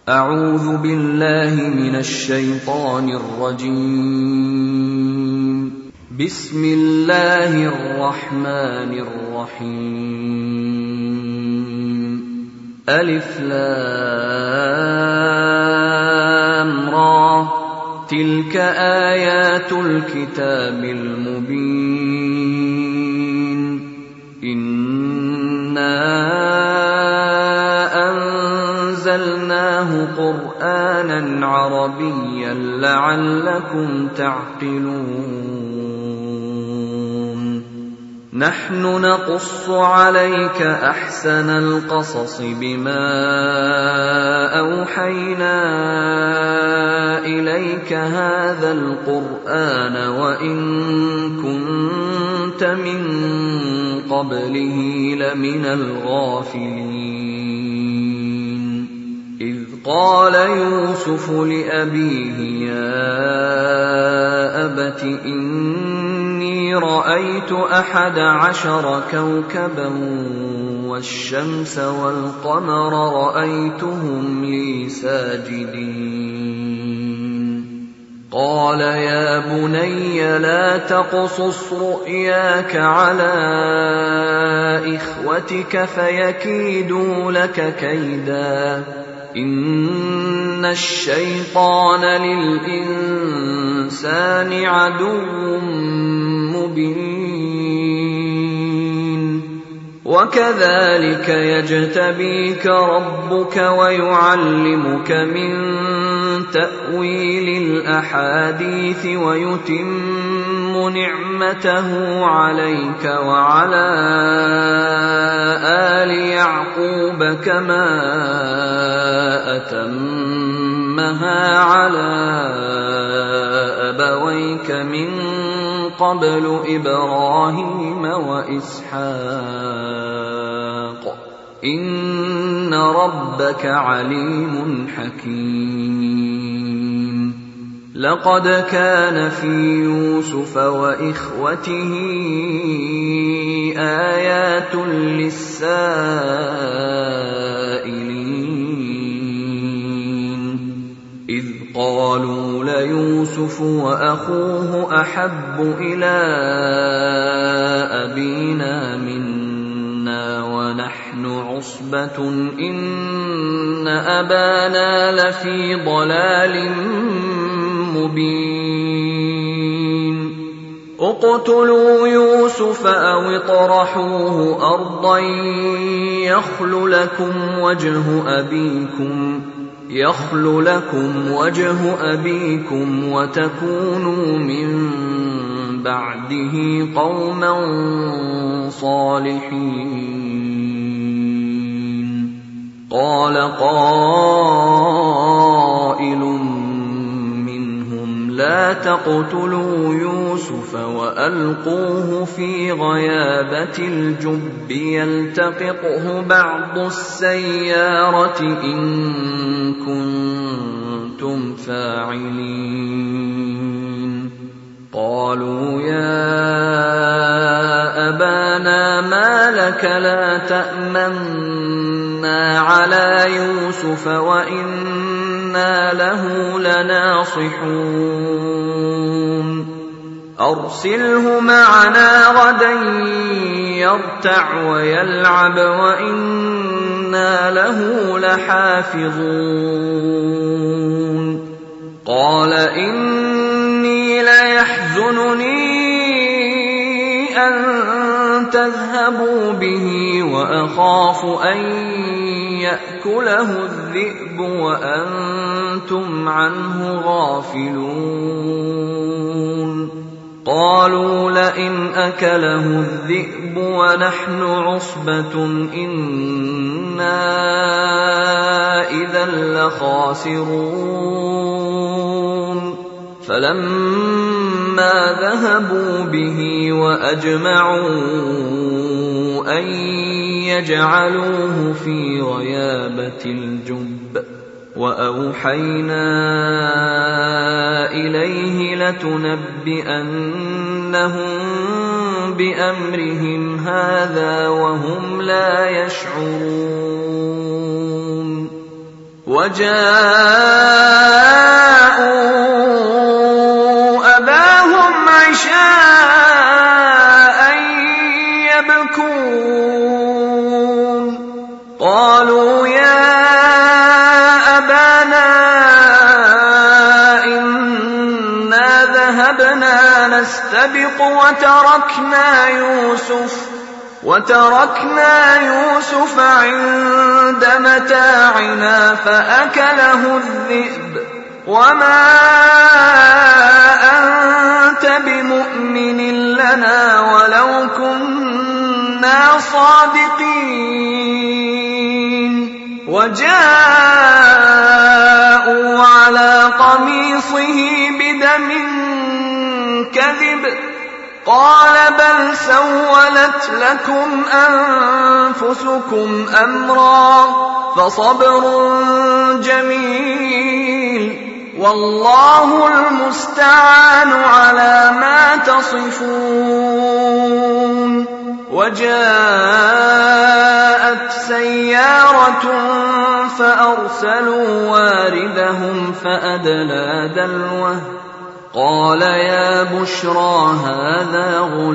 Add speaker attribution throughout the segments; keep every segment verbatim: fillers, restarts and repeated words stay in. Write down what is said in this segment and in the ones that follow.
Speaker 1: أعوذ بالله من الشيطان الرجيم. بسم الله الرحمن الرحيم. ألف لام را، تلك آيات الكتاب المبين. إنا أنزلناه قرآنا عربيا لعلكم تعقلون. نحن نقص عليك أحسن القصص بما أوحينا إليك هذا القرآن وإن كنت من قبله لمن الغافلين. إذ قال يوسف لأبيه يا أبت إني رأيت أحد عشر كوكبا والشمس والقمر رأيتهم لي ساجدين. قال يا بني لا تقصص رؤياك على إخوتك فيكيدوا لك كيدا، إن الشيطان للإنسان عدو مبين. وكذلك يجتبيك ربك ويعلمك من تأويل الأحاديث ويتم نعمته عليك وعلى آل يعقوب كما أتمها على أبويك من قبل إبراهيم وإسحاق إن ربك عليم حكيم. لقد كان في يوسف وإخوته آيات للسائلين، إذ قالوا ليوسف وأخوه أحب إلى أبينا منا ونحن عصبة إن أبانا لفي ضلال مبين. اقتلوا يوسف أو اطرحوه أرضا يخل لكم وجه أبيكم يخل لكم وجه أبيكم وتكونوا من بعده قوما صالحين. قال قائل منهم لا تقتلوا يوسف وألقوه في غيابة الجب يلتقطه بعض السيارة إن كنتم فاعلين. قالوا يا أبانا ما لك لا تأمنا على يوسف وإنا له لناصحون. أرسله معنا غدا يرتع ويلعب وإنا له لحافظون. قال إني ليحزنني أن تذهبوا به وأخاف أن يأكله الذئب وأنتم عنه غافلون. قالوا لئن أكله الذئب ونحن عصبة إنا إذا لخاسرون. فلما ذهبوا به وأجمعوا أن يجعلوه في غيابة الجب وأوحينا إليه لتنبئنهم بأمرهم هذا وهم لا يشعرون. وجاءوا أباهم عشاء يبكون قالوا يا أبانا إنا ذهبنا نستبق وتركنا يوسف وتركنا يوسف عند متاعنا فأكله الذئب وما أنت بمؤمن لنا ولو كنا صادقين وجاءوا على قميصه بدم كذب قال بل سولت لكم أنفسكم أمرا فصبر جميل والله المستعان على ما تصفون. وجاءت سيارة فأرسلوا واردهم فأدلى دلوه قال يا بشرى هذا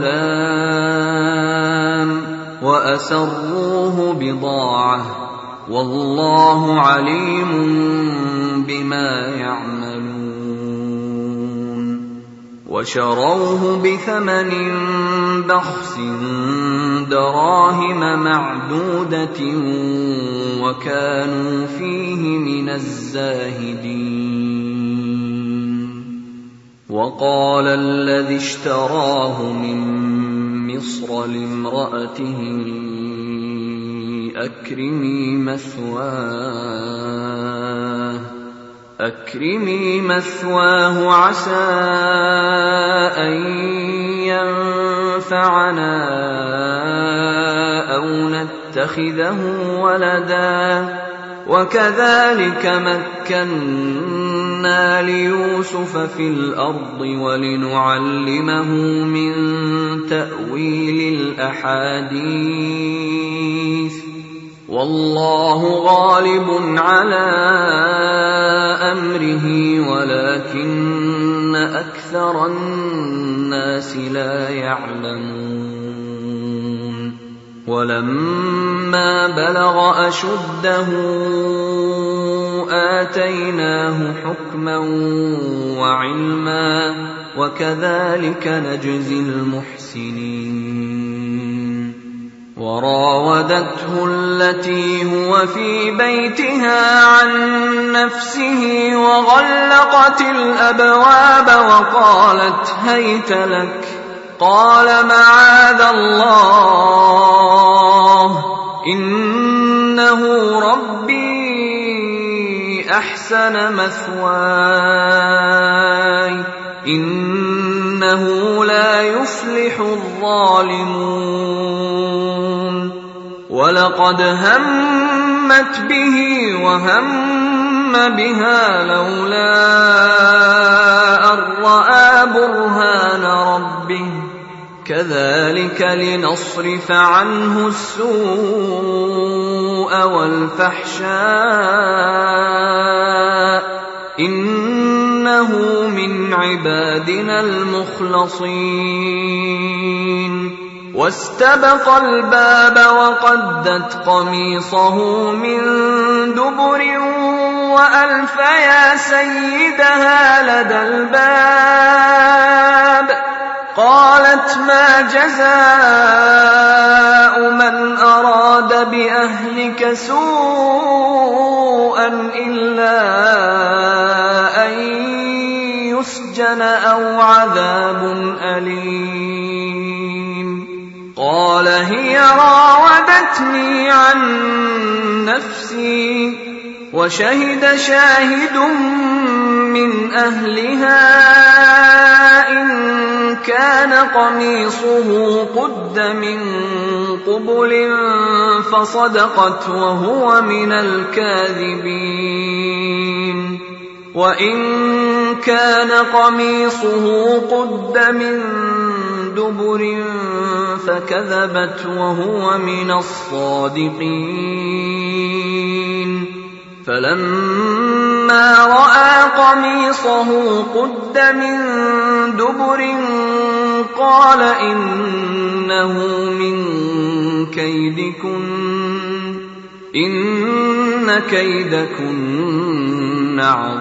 Speaker 1: غلام وأسروه بضاعة والله عليم بما يعملون. وشروه بثمن بخس دراهم معدودة وكانوا فيه من الزاهدين. وقال الذي اشتراه من مصر لامرأته أكرمي مثواه أكرمي مثواه عسى أن ينفعنا أو نتخذه ولدا وكذلك مكنا ليوسف في الأرض ولنعلمه من تأويل الأحاديث والله غالب على أمره ولكن أكثر الناس لا يعلمون. ولما بلغ أشده آتيناه حكما وعلما وكذلك نجزي المحسنين. وراودته التي هو في بيتها عن نفسه وغلقت الأبواب وقالت هيت لك قال معاذ الله إنه ربي أحسن مثواي إنه لا يفلح الظالمون. ولقد همت به وهم بها لولا أن رأى برهان ربه كذلك لنصرف عنه السوء والفحشاء إنه من عبادنا المخلصين. واستبق الباب وقدت قميصه من دبر وألف يا سيدها لدى الباب قالت ما جزاء من أراد بأهلك سوءا إلا أن يسجن أو عذاب أليم. قال هي راودتني عن نفسي وشهد شاهد من أهلها إن كان قميصه قد من قبل فصدقت وهو من الكاذبين وإن كان قميصه قد من دبر فكذبت وهو من الصادقين. فلما رأى قميصه قد من دبر قال إنه من كيدكن إن كيدكن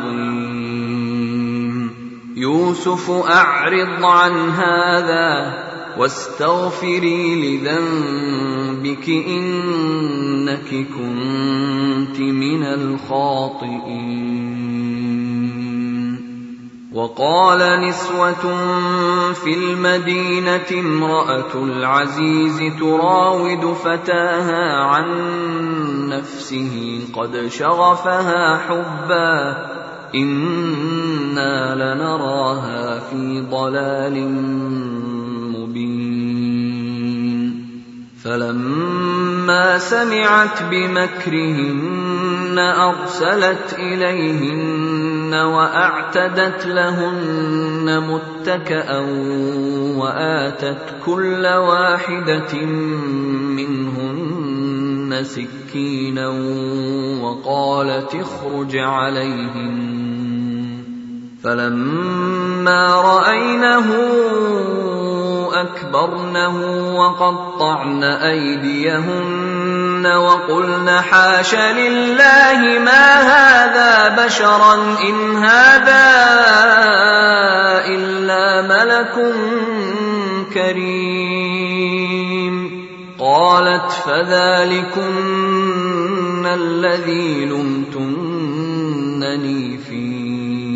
Speaker 1: عظيم يوسف أعرض عن هذا واستغفري لذنبك إنك كنت من الخاطئين. وقال نسوة في المدينة امرأة العزيز تراود فتاها عن نفسه قد شغفها حبا إنا لنراها في ضلال مبين. فلما سمعت بمكرهن أرسلت إليهن وأعتدت لهن متكأ وآتت كل واحدة منهن سكينا وقالت اخرج عليهن. فلما رأينه أكبرنه وقطعن أيديهن وقلن حاش لله ما هذا بشرا إن هذا إلا ملك كريم. قالت فذلكن الذي لمتنني فيه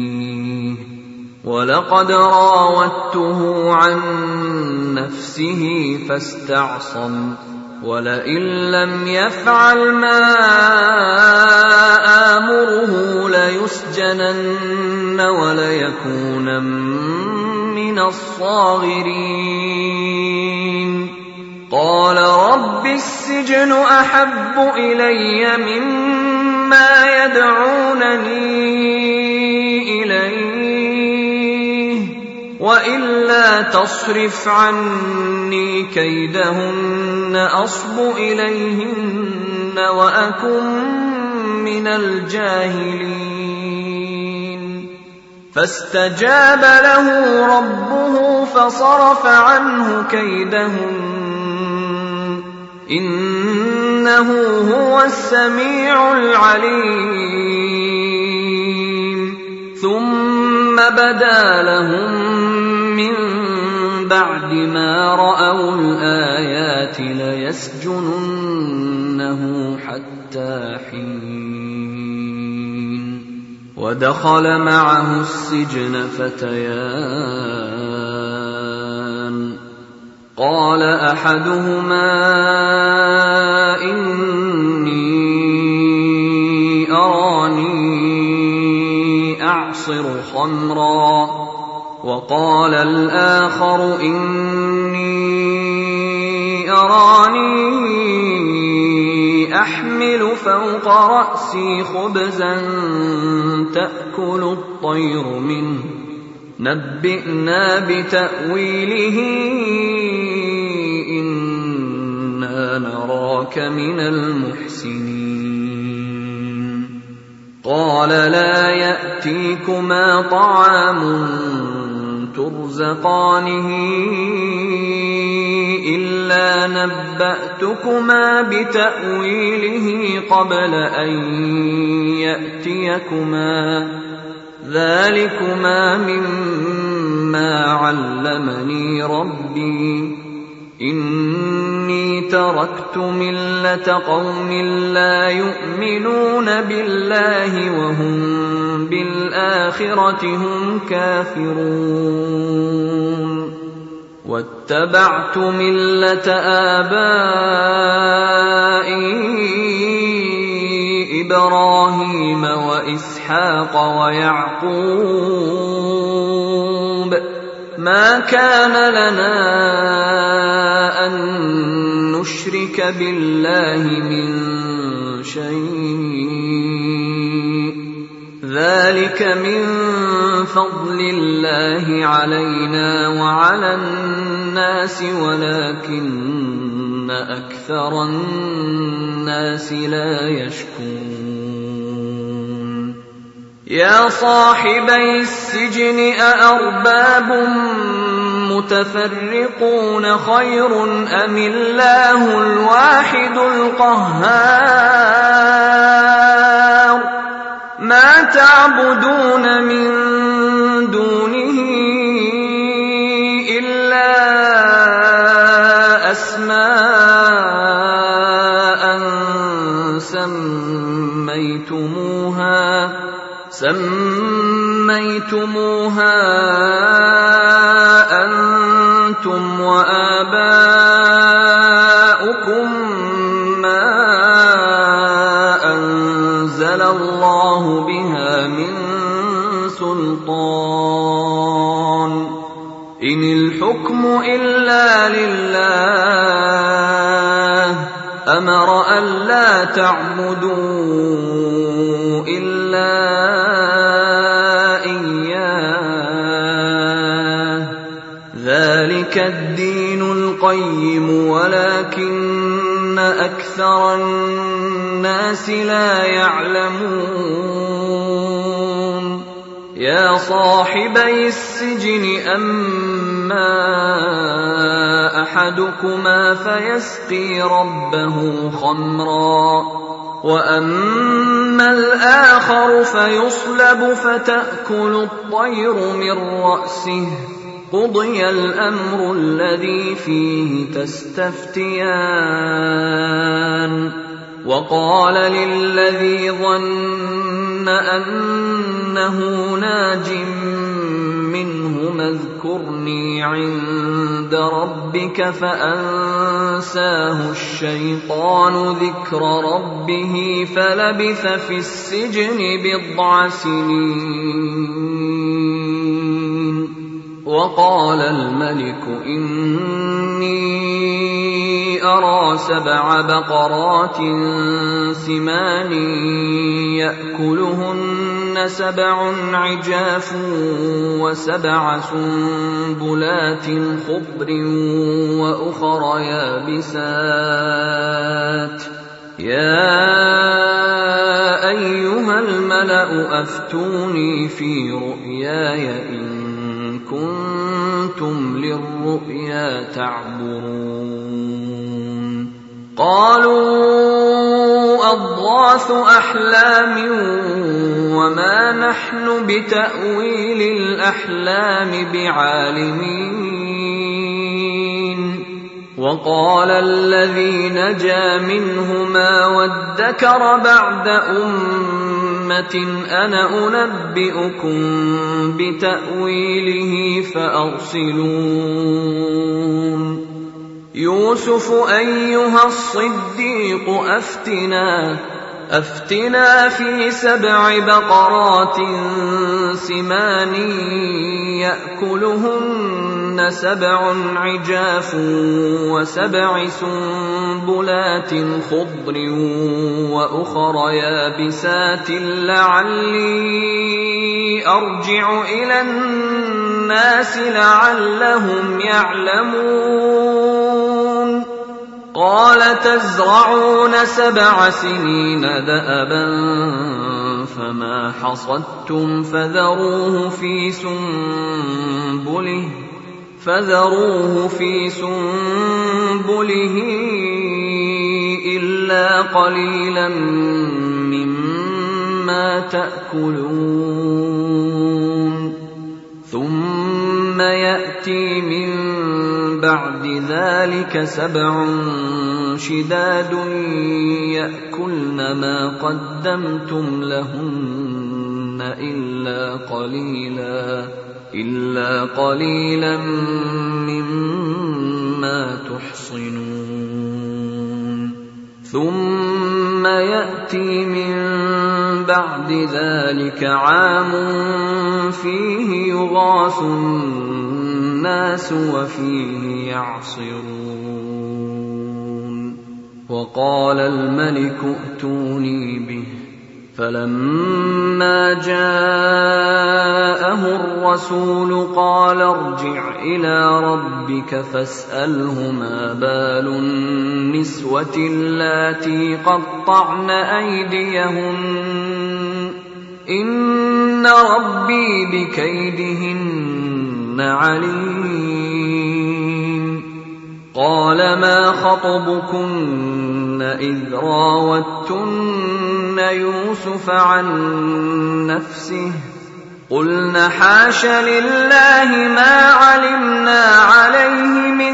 Speaker 1: ولقد راودته عن نفسه فاستعصم ولئن لم يفعل ما آمره ليسجنن وليكونن من الصاغرين. قال رب السجن أحب إلي مما يدعونني إليه وإلا تصرف عني كيدهن أصب إليهن وأكن من الجاهلين. فاستجاب له ربه فصرف عنه كيدهن إنه هو السميع العليم. ثم بدا لهم من بعد ما رأوا الآيات ليسجننه حتى حين. ودخل معه السجن فتيان قال أحدهما إني أراني أعصر خمرا وقال الآخر إني أراني أحمل فوق رأسي خبزا تأكل الطير منه نبئنا بتأويله إنا نراك من المحسنين. قال لا يأتيكما طعام ترزقانه إلا نبأتكما بتأويله قبل أن يأتيكما ذلكما مما علمني ربي إني تركت ملة قوم لا يؤمنون بالله وهم بالآخرة هم كافرون واتبعت ملة آبائي إبراهيم وإسحاق ويعقوب ما كان لنا أن نشرك بالله من شيء ذلك من فضل الله علينا وعلى الناس ولكن أكثر الناس لا يشكرون. يا صاحبي السجن أأرباب متفرقون خير أم الله الواحد القهار ما تعبدون من دونه إلا أسماء سميتموها سميتموها أنتم وآباؤكم ما أنزل الله بها من سلطان إن الحكم إلا لله أمر ألا تعبدوا إلا إياه ذلك الدين القيم ولكن أكثر الناس لا يعلمون يا صاحبي السجن أما أحدكما فيسقي ربه خمرا وأما الآخر فيصلب فتأكل الطير من رأسه قضي الأمر الذي فيه تستفتيان وقال للذي ظن أنه ناج منه اذكرني عند ربك فأنساه الشيطان ذكر ربه فلبث في السجن بضع سنين وقال الملك إني أرى سبع بقرات سمان يأكلهن سبع عجاف وسبع سنبلات خضر وأخر يابسات يا أيها الملأ أفتوني في رؤياي إن كنتم للرؤيا تعبرون قالوا أضغاث أحلام وما نحن بتأويل الأحلام بعالمين وقال الذي نجا منهما وادكر بعد أمة أنا أنبئكم بتأويله فأرسلون يوسف أيها الصديق أفتنا أفتنا في سبع بقرات سمان يأكلهن سبع عجاف وسبع سنبلات خضر وأخر يابسات لعلي أرجع إلى الناس لعلهم يعلمون قال تزرعون سبع سنين دأبا فما حصدتم فذروه في سنبله فذروه في سنبله إلا قليلا مما تأكلون ثم يأتي من بعد ذلك سبع شداد يأكلن ما قدمتم لهن إلا قليلا إلا قليلا مما تحصنون ثم يأتي من بعد ذلك عام فيه يغاث الناس وفيه يعصرون وقال الملك ائتوني به فلما جاءه الرسول قال ارجع إلى ربك فاسأله ما بال النسوة اللاتي قطعن أيديهن إن إن ربي بكيدهن عليم. قال ما خطبكن إذ راوتن يوسف عن نفسه قلن حاش لله ما علمنا عليه من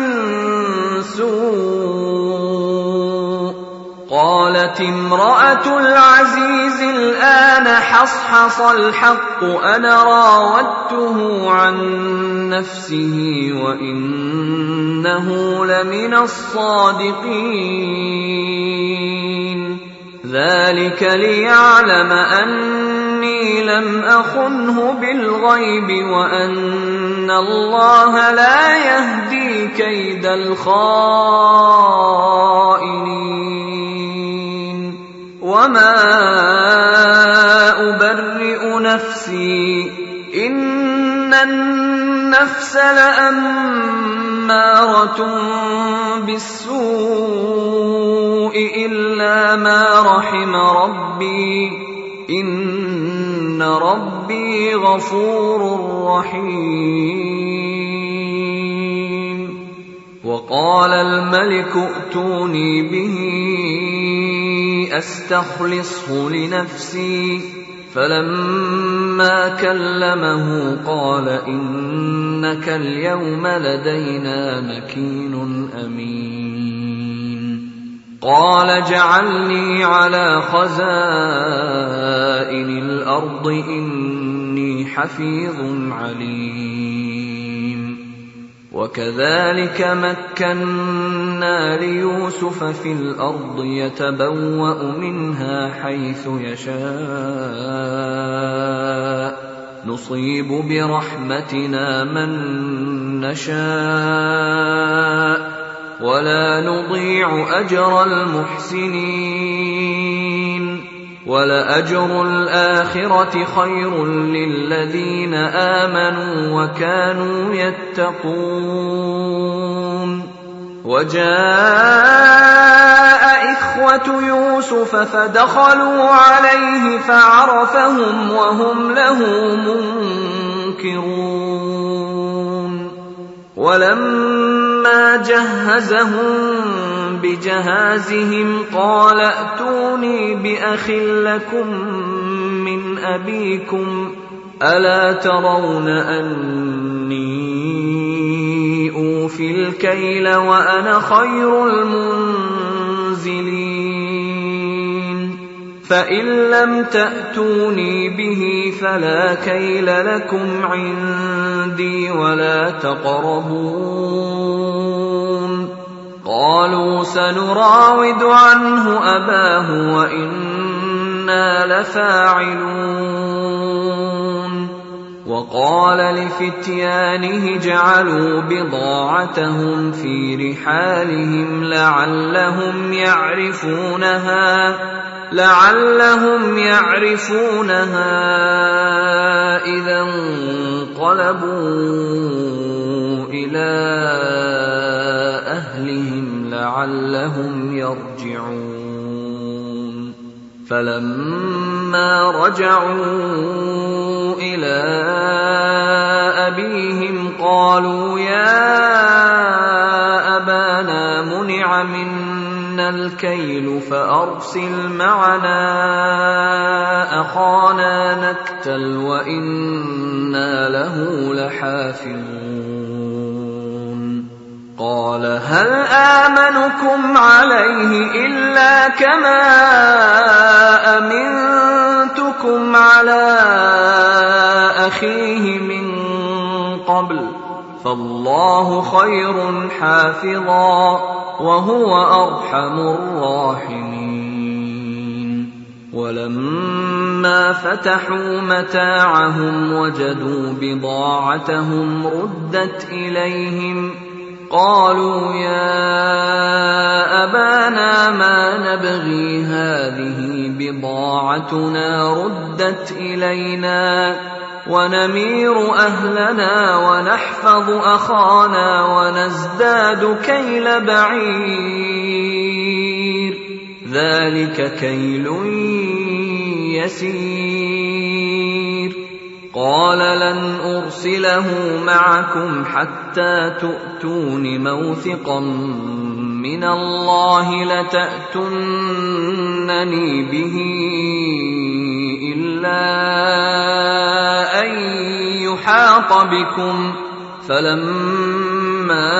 Speaker 1: سوء. قالت امرأة العزيز الآن حصحص الحق أنا راودته عن نفسه وإنه لمن الصادقين. ذلك ليعلم أني لم أخنه بالغيب وأن الله لا يهدي كيد الخائنين. وما أبرئ نفسي إن النفس لأمارة بالسوء إلا ما رحم ربي إن ربي غفور رحيم. وقال الملك ائتوني به أستخلصه لنفسي فلما كلمه قال إنك اليوم لدينا مكين أمين. قال اجعلني على خزائن الأرض إني حفيظ عليم. وكذلك مكنا ليوسف في الأرض يتبوأ منها حيث يشاء نصيب برحمتنا من نشاء ولا نضيع أجر المحسنين. ولأجر الآخرة خير للذين آمنوا وكانوا يتقون. وجاء إخوة يوسف فدخلوا عليه فعرفهم وهم له منكرون. ولما جهزهم بجهازهم قال ائتوني بأخ لكم من أبيكم ألا ترون أني أوفي الكيل وأنا خير المنزلين. فإن لم تأتوني به فلا كيل لكم عندي ولا تقربون. قالوا سنراود عنه أباه وإنا لفاعلون. وقال لفتيانه جعلوا بضاعتهم في رحالهم لعلهم يعرفونها لعلهم يعرفونها إذا انقلبوا إلى أهلهم لعلهم يرجعون. فلما رجعوا إلى أبيهم قالوا يا أبانا منع منا الكيل فأرسل معنا أخانا نكتل وإنا له لحافظون. قال هل آمنكم عليه إلا كما أمنتكم على أخيه من قبل فالله خير حافظا وهو أرحم الراحمين. ولما فتحوا متاعهم وجدوا بضاعتهم ردت إليهم قالوا يا أبانا ما نبغي هذه بضاعتنا ردت إلينا ونمير أهلنا ونحفظ أخانا ونزداد كيل بعير ذلك كيل يسير. قال لن أرسله معكم حتى تؤتون موثقا من الله لتأتونني به إلا أن يحاط بكم. فلما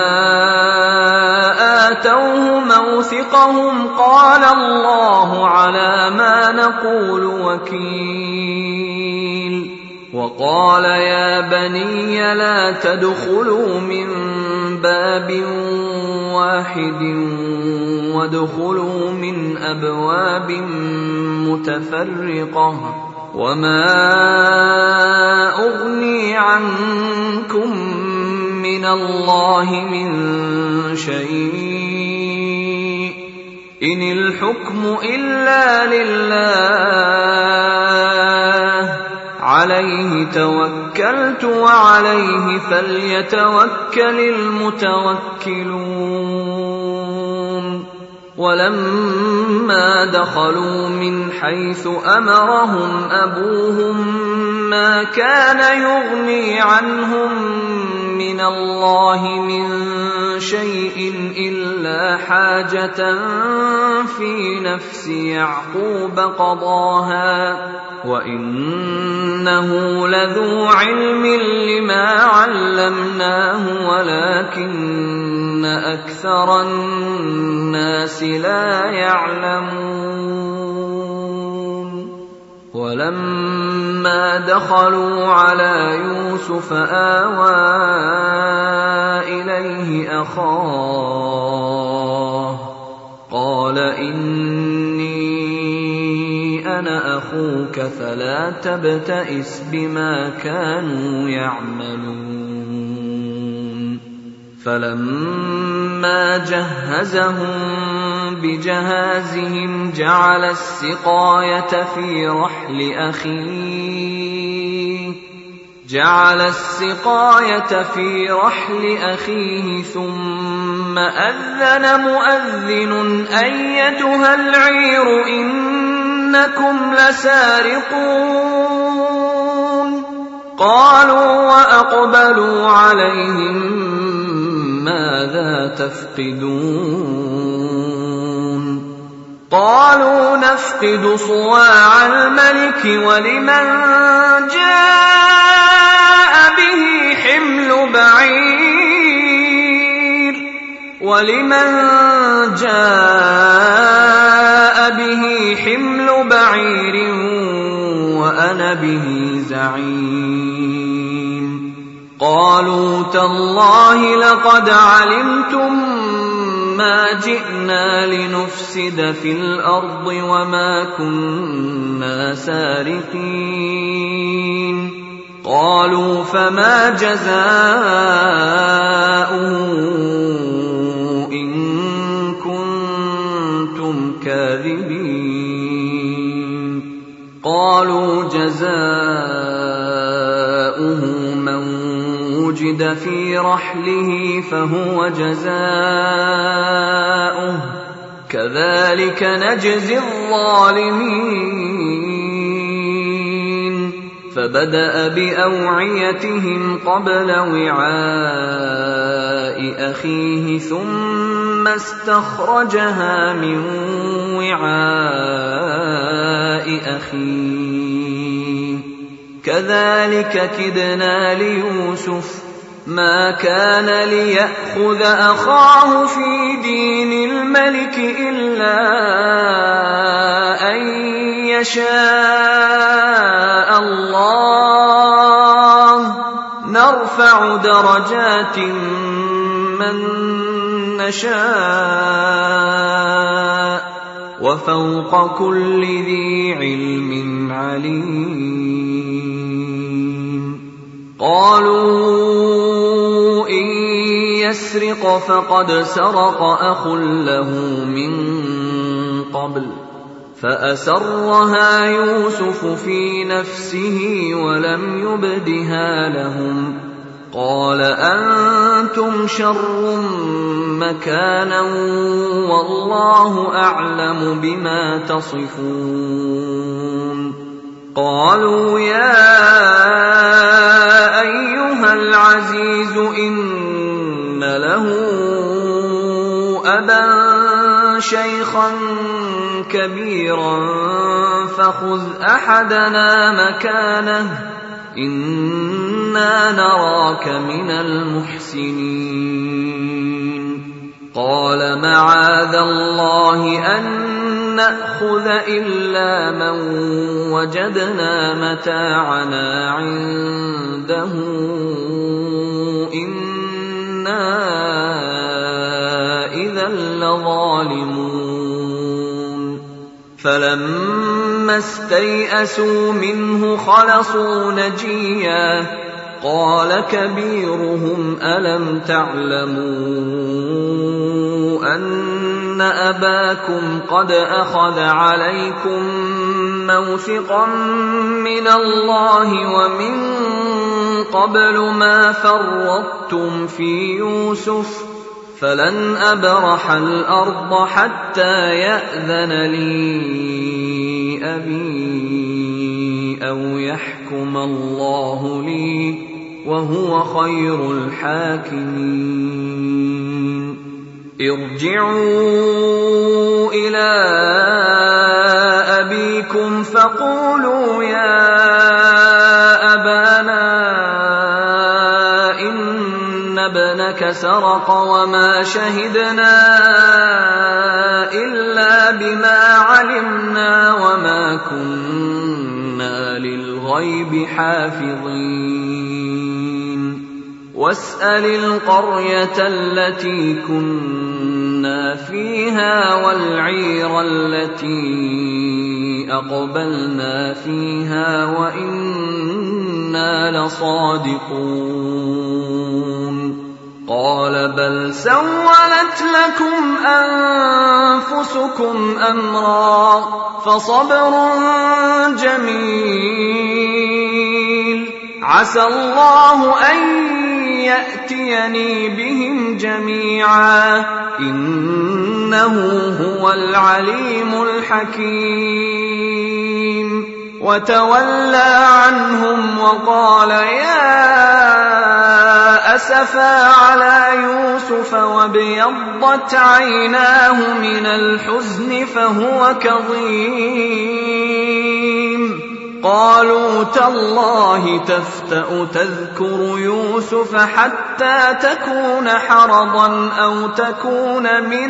Speaker 1: آتوه موثقهم قال الله على ما نقول وكيل. وقال يا بني لا تدخلوا من باب واحد وادخلوا من أبواب متفرقة وما أغني عنكم من الله من شيء إن الحكم إلا لله عليه توكلت وعليه فليتوكل المتوكلون. ولما دخلوا من حيث أمرهم أبوهم ما كان يغني عنهم من الله من شيء إلا حاجة في نفس يعقوب قضاها وإنه لذو علم لما علمناه ولكن أكثر الناس لا يعلمون. ولما دخلوا على يوسف آوى إليه أخاه قال إني أنا أخوك فلا تبتئس بما كانوا يعملون. فلما جهزهم بجهازهم جعل السقاية في رحل أخيه جعل السقاية في رحل أخيه ثم أذن مؤذن أيتها العير إنكم لسارقون. قالوا وأقبلوا عليهم ماذا تفقدون؟ قالوا نفقد صواع الملك ولمن جاء به حمل بعير ولمن جاء به حمل بعير وأنا به زعيم. قالوا تالله لقد علمتم ما جئنا لنفسد في الأرض وما كنا سارقين. قالوا فما جزاؤه إن كنتم كاذبين؟ قالوا جزاؤه من وجد في رحله فهو جزاؤه كذلك نجزي الظالمين. فبدأ بأوعيتهم قبل وعاء أخيه ثم استخرجها من وعاء أخيه كذلك كدنا ليوسف ما كان ليأخذ أخاه في دين الملك إلا أن يشاء الله نرفع درجات من نشاء وفوق كل ذي علم عليم. قالوا إن يسرق فقد سرق أخ له من قبل فأسرها يوسف في نفسه ولم يبدها لهم. قال أنتم شر مكانا والله أعلم بما تصفون. قالوا يا شيخا كبيرا فخذ أحدنا مكانه إنا نراك من المحسنين قال معاذ الله أن نأخذ إلا من وجدنا متاعنا عنده إنا إذا لظالمون فلما استيئسوا منه خلصوا نجيا قال كبيرهم ألم تعلموا أن أباكم قد أخذ عليكم موثقا من الله ومن قبل ما فرطتم في يوسف فلن أبرح الأرض حتى يأذن لي أبي أو يحكم الله لي وهو خير الحاكمين ارجعوا إلى أبيكم فقولوا يا أبانا إن ابنك سرق وما شهدنا إلا بما علمنا وما كنا للغيب حافظين واسأل القرية التي كنا فيها والعير التي أقبلنا فيها وإنا لصادقون قال بل سولت لكم أنفسكم أمرا فصبر جميل عسى الله أن يأتيني بهم جميعا إنه هو العليم الحكيم وتولى عنهم وقال يا أسفا على يوسف وابيضت عيناه من الحزن فهو كظيم قالوا تالله تفتأ تذكر يوسف حتى تكون حرضا أو تكون من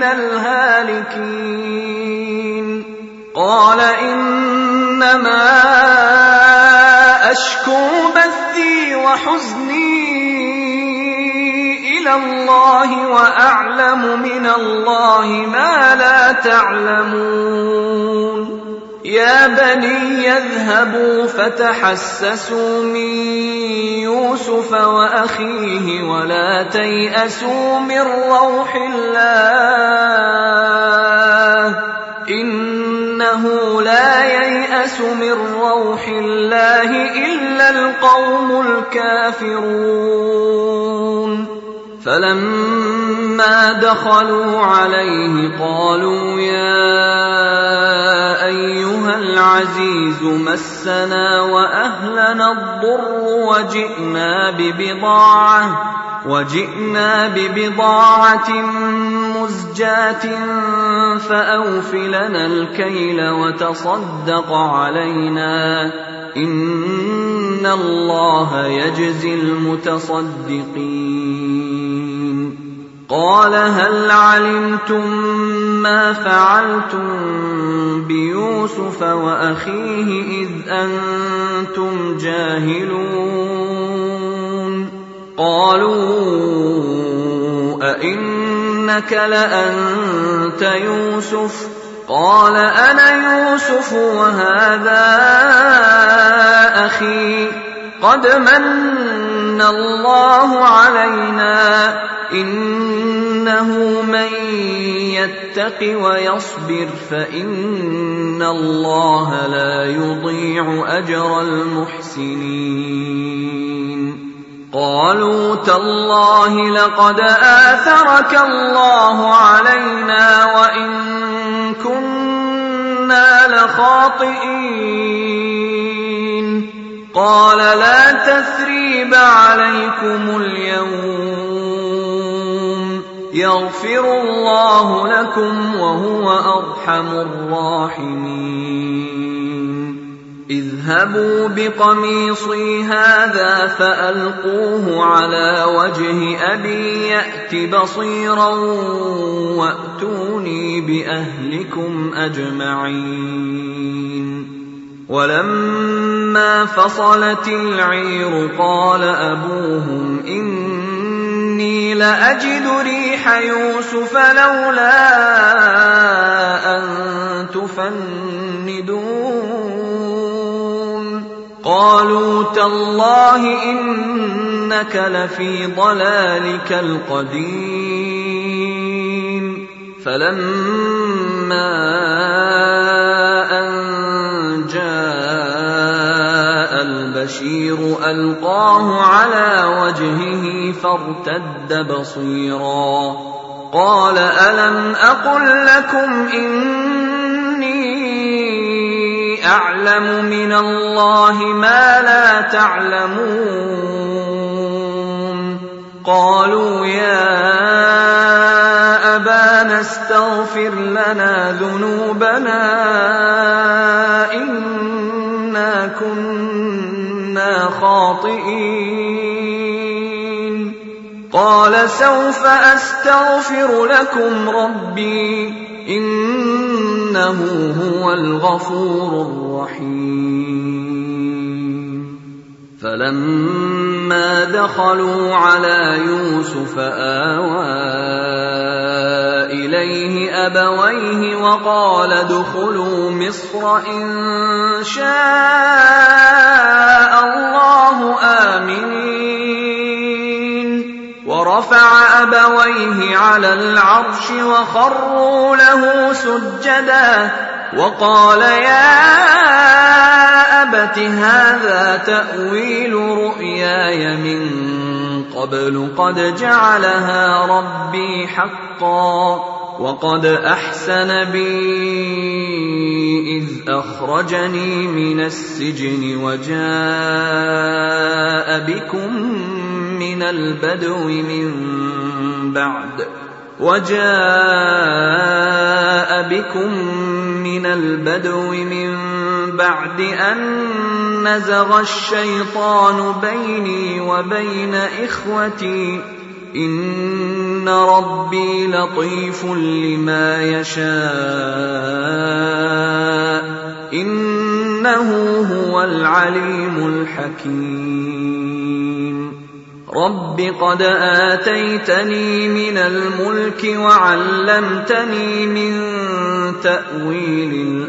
Speaker 1: الهالكين قال إنما أشكو بثي وحزني إلى الله وأعلم من الله ما لا تعلمون يا بني يذهبوا فتحسسوا من يوسف وأخيه ولا تيأسوا من روح الله إنه لا ييأس من روح الله إلا القوم الكافرون فلما دخلوا عليه قالوا يا أيها العزيز مسنا وأهلنا الضر وجئنا ببضاعة وجئنا ببضاعة مزجاة فأوف لنا الكيل وتصدق علينا إن الله يجزي المتصدقين قال هل علمتم ما فعلتم بيوسف وأخيه إذ أنتم جاهلون قالوا أئنك لأنت يوسف قال أنا يوسف وهذا أخي قد من الله علينا إنه من يتق ويصبر فإن الله لا يضيع أجر المحسنين قالوا تالله لقد آثرك الله علينا وإن كنا لخاطئين قال لا تثريب عليكم اليوم يغفر الله لكم وهو أرحم الراحمين. اذهبوا بقميصي هذا فألقوه على وجه أبي يأت بصيرا وأتوني بأهلكم أجمعين. ولما فصلت العير قال أبوهم إني لأجد ريح يوسف لولا أن تفندون. قالوا تالله إنك لفي ضلالك القديم. فلما أن جاء البشير ألقاه على وجهه فارتد بصيرا قال ألم أقل لكم إني أعلم من الله ما لا تعلمون. قالوا يا أبانا استغفر لنا ذنوبنا إنا كنا خاطئين. قال سوف أستغفر لكم ربي إنه هو الغفور الرحيم. فلما دخلوا على يوسف آوى إليه أبويه وقال ادخلوا مصر إن شاء الله آمنين. ورفع أبويه على العرش وخروا له سجدا وقال يا أبت هذا تأويل رؤياي من قبل قد جعلها ربي حقا وقد أحسن بي إذ أخرجني من السجن وجاء بكم من البدو من بعد وجاء بكم من البدو من بعد أن نزغ الشيطان بيني وبين إخوتي إن ربي لطيف لما يشاء إنه هو العليم الحكيم. رب قد آتيتني من الملك وعلمتني من تأويل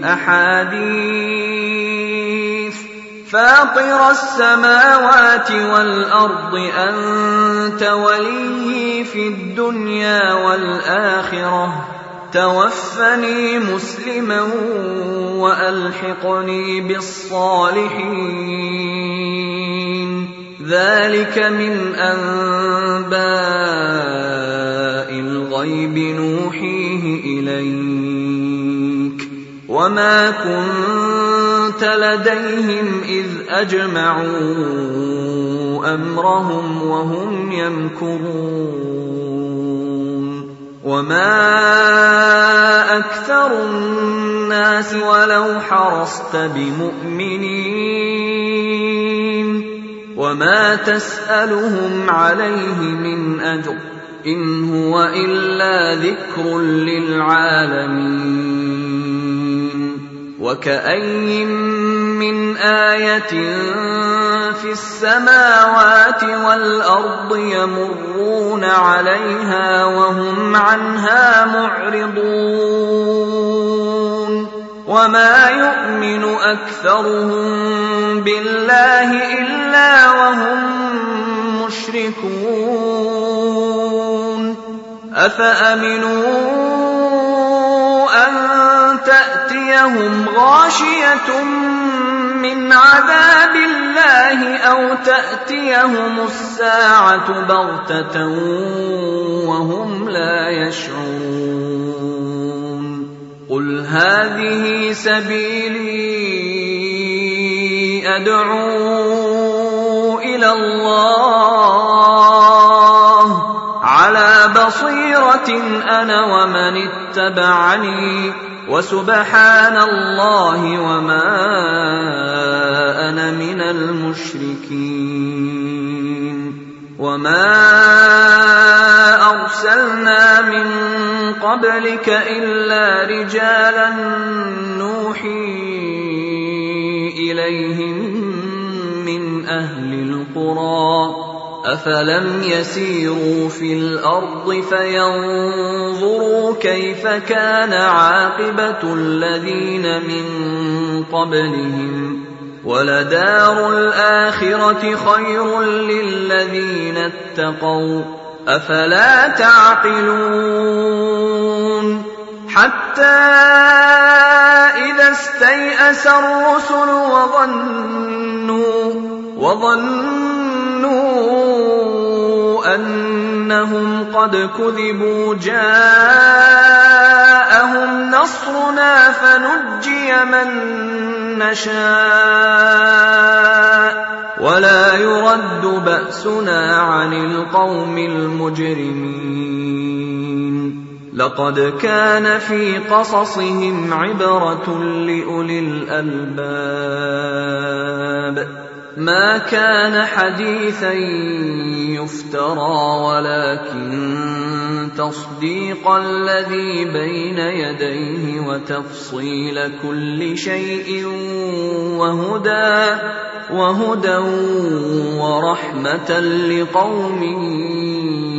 Speaker 1: الأحاديث فاطر السماوات والأرض أنت وليي في الدنيا والآخرة توفني مسلما وألحقني بالصالحين. ذلك من أنباء الغيب نوحيه إليك وما كنت لديهم إذ أجمعوا أمرهم وهم يمكرون. وما أكثر الناس ولو حرصت بمؤمنين وما تسألهم عليه من أجر إن هو إلا ذكر للعالمين. وكأين من آية في السماوات والأرض يمرون عليها وهم عنها معرضون وما يؤمن أكثرهم بالله إلا وهم مشركون. أفأمنوا أن تأتيهم غاشية من عذاب الله أو تأتيهم الساعة بغتة وهم لا يشعرون. قل هذه سبيلي أدعو إلى الله على بصيرة بَصِيرَةٍ أَنَا وَمَنِ اتَّبَعَنِي وَسُبْحَانَ اللَّهِ وَمَا أَنَا مِنَ الْمُشْرِكِينَ. وَمَا أَرْسَلْنَا مِن قَبْلِكَ إِلَّا رِجَالًا نُّوحِي إِلَيْهِم مِّنْ أَهْلِ الْقُرَىٰ. أَفَلَمْ يَسِيرُوا فِي الْأَرْضِ فَيَنظُرُوا كَيْفَ كَانَ عَاقِبَةُ الَّذِينَ مِن قَبْلِهِمْ ۚ وَلَدَارُ الْآخِرَةِ خَيْرٌ لِّلَّذِينَ اتَّقَوْا ۗ أَفَلَا تَعْقِلُونَ. حَتَّىٰ إِذَا اسْتَيْأَسَ الرُّسُلُ وَظَنُّوا وَظَنُّوا أَنَّهُمْ قَدْ كُذِبُوا جَاءَهُمْ نَصْرُنَا فَنُجِّيَ مَن نَّشَاءُ وَلَا يُرَدُّ بَأْسُنَا عَنِ الْقَوْمِ الْمُجْرِمِينَ. لَقَدْ كَانَ فِي قَصَصِهِمْ عِبْرَةٌ لِّأُولِي الْأَلْبَابِ. مَا كَانَ حَدِيثًا يُفْتَرَىٰ وَلَٰكِن تَصْدِيقَ الَّذِي بَيْنَ يَدَيْهِ وَتَفْصِيلَ كُلِّ شَيْءٍ وَهُدًى وَرَحْمَةً لِّقَوْمٍ